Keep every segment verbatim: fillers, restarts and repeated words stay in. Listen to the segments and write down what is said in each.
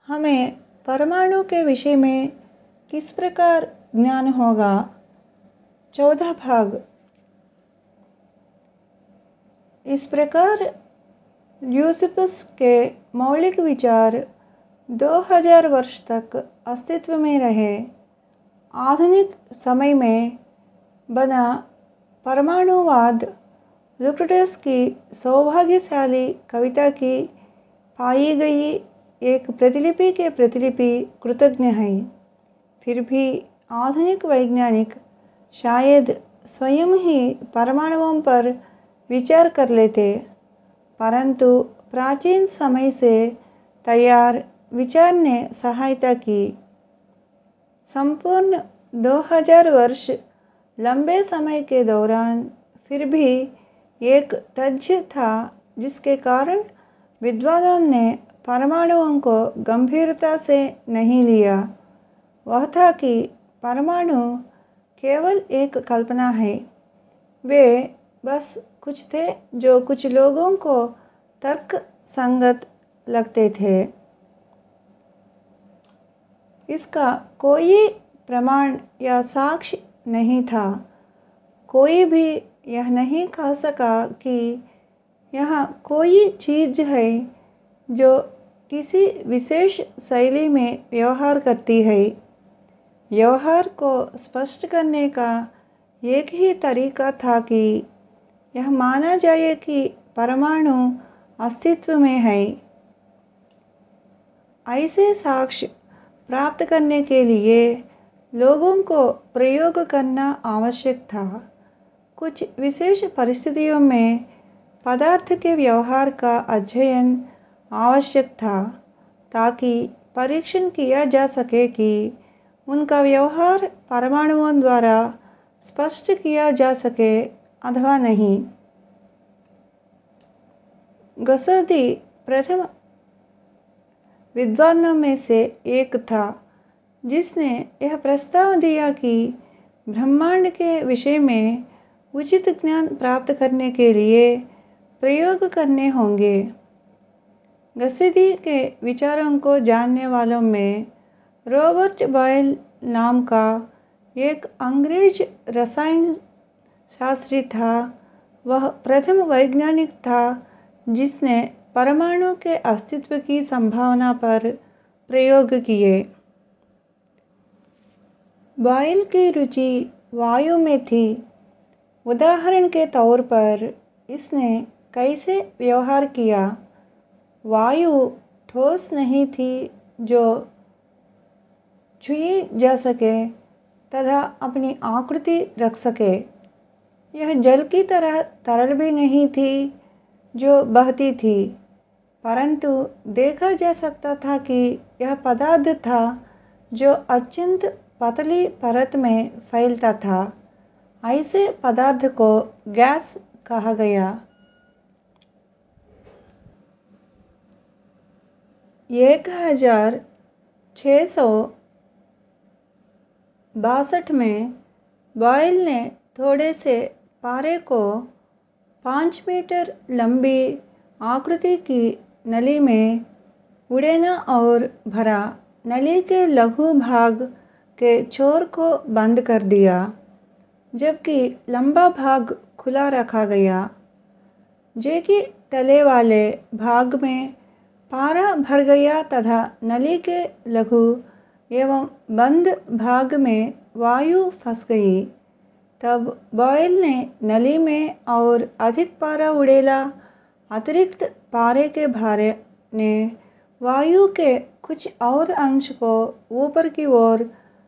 हमें परमाणु के विषय में किस प्रकार ज्ञान होगा। चौथा भाग। इस प्रकार ल्यूसिपस के मौलिक विचार दो हज़ार वर्ष तक अस्तित्व में रहे। आधुनिक समय में बना परमाणुवाद लुक्रेटस की सौभाग्यशाली कविता की पाई गई एक प्रतिलिपि के प्रतिलिपि कृतज्ञ है। फिर भी आधुनिक वैज्ञानिक शायद स्वयं ही परमाणुओं पर विचार कर लेते, परंतु प्राचीन समय से तैयार विचार ने सहायता की। संपूर्ण दो हज़ार वर्ष लंबे समय के दौरान फिर भी एक तथ्य था जिसके कारण विद्वानों ने परमाणुओं को गंभीरता से नहीं लिया। वह था कि परमाणु केवल एक कल्पना है। वे बस कुछ थे जो कुछ लोगों को तर्क संगत लगते थे। इसका कोई प्रमाण या साक्ष्य नहीं था। कोई भी यह नहीं कह सका कि यह कोई चीज़ है जो किसी विशेष शैली में व्यवहार करती है। व्यवहार को स्पष्ट करने का एक ही तरीका था कि यह माना जाए कि परमाणु अस्तित्व में है। ऐसे साक्ष्य प्राप्त करने के लिए लोगों को प्रयोग करना आवश्यक था। कुछ विशेष परिस्थितियों में पदार्थ के व्यवहार का अध्ययन आवश्यक था ताकि परीक्षण किया जा सके कि उनका व्यवहार परमाणुओं द्वारा स्पष्ट किया जा सके अथवा नहीं। गसोदी प्रथम विद्वानों में से एक था जिसने यह प्रस्ताव दिया कि ब्रह्मांड के विषय में उचित ज्ञान प्राप्त करने के लिए प्रयोग करने होंगे। गसोदी के विचारों को जानने वालों में रॉबर्ट बॉयल नाम का एक अंग्रेज रसायन शास्त्री था। वह प्रथम वैज्ञानिक था जिसने परमाणु के अस्तित्व की संभावना पर प्रयोग किए। बॉयल की रुचि वायु में थी। उदाहरण के तौर पर इसने कैसे व्यवहार किया। वायु ठोस नहीं थी जो छुई जा सके तथा अपनी आकृति रख सके। यह जल की तरह तरल भी नहीं थी जो बहती थी, परंतु देखा जा सकता था कि यह पदार्थ था जो अत्यंत पतली परत में फैलता था। ऐसे पदार्थ को गैस कहा गया। एक हजार छः सौ बासठ में बॉयल ने थोड़े से पारे को पाँच मीटर लंबी आकृति की नली में उड़ेना और भरा। नली के लघु भाग के छोर को बंद कर दिया जबकि लंबा भाग खुला रखा गया। जे के तले वाले भाग में पारा भर गया तथा नली के लघु एवं बंद भाग में वायु फंस गई। तब बॉयल ने नली में और अधिक पारा उड़ेला। अतिरिक्त पारे के भार ने वायु के कुछ और अंश को ऊपर की ओर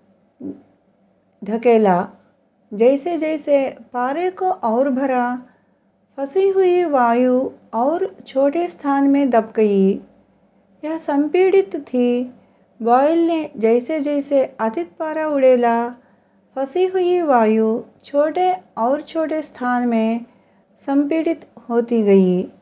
धकेला। जैसे जैसे पारे को और भरा, फंसी हुई वायु और छोटे स्थान में दब गई। यह संपीड़ित थी। बॉयल ने जैसे जैसे अधिक पारा उड़ेला, फंसी हुई वायु छोटे और छोटे स्थान में संपीड़ित होती गई।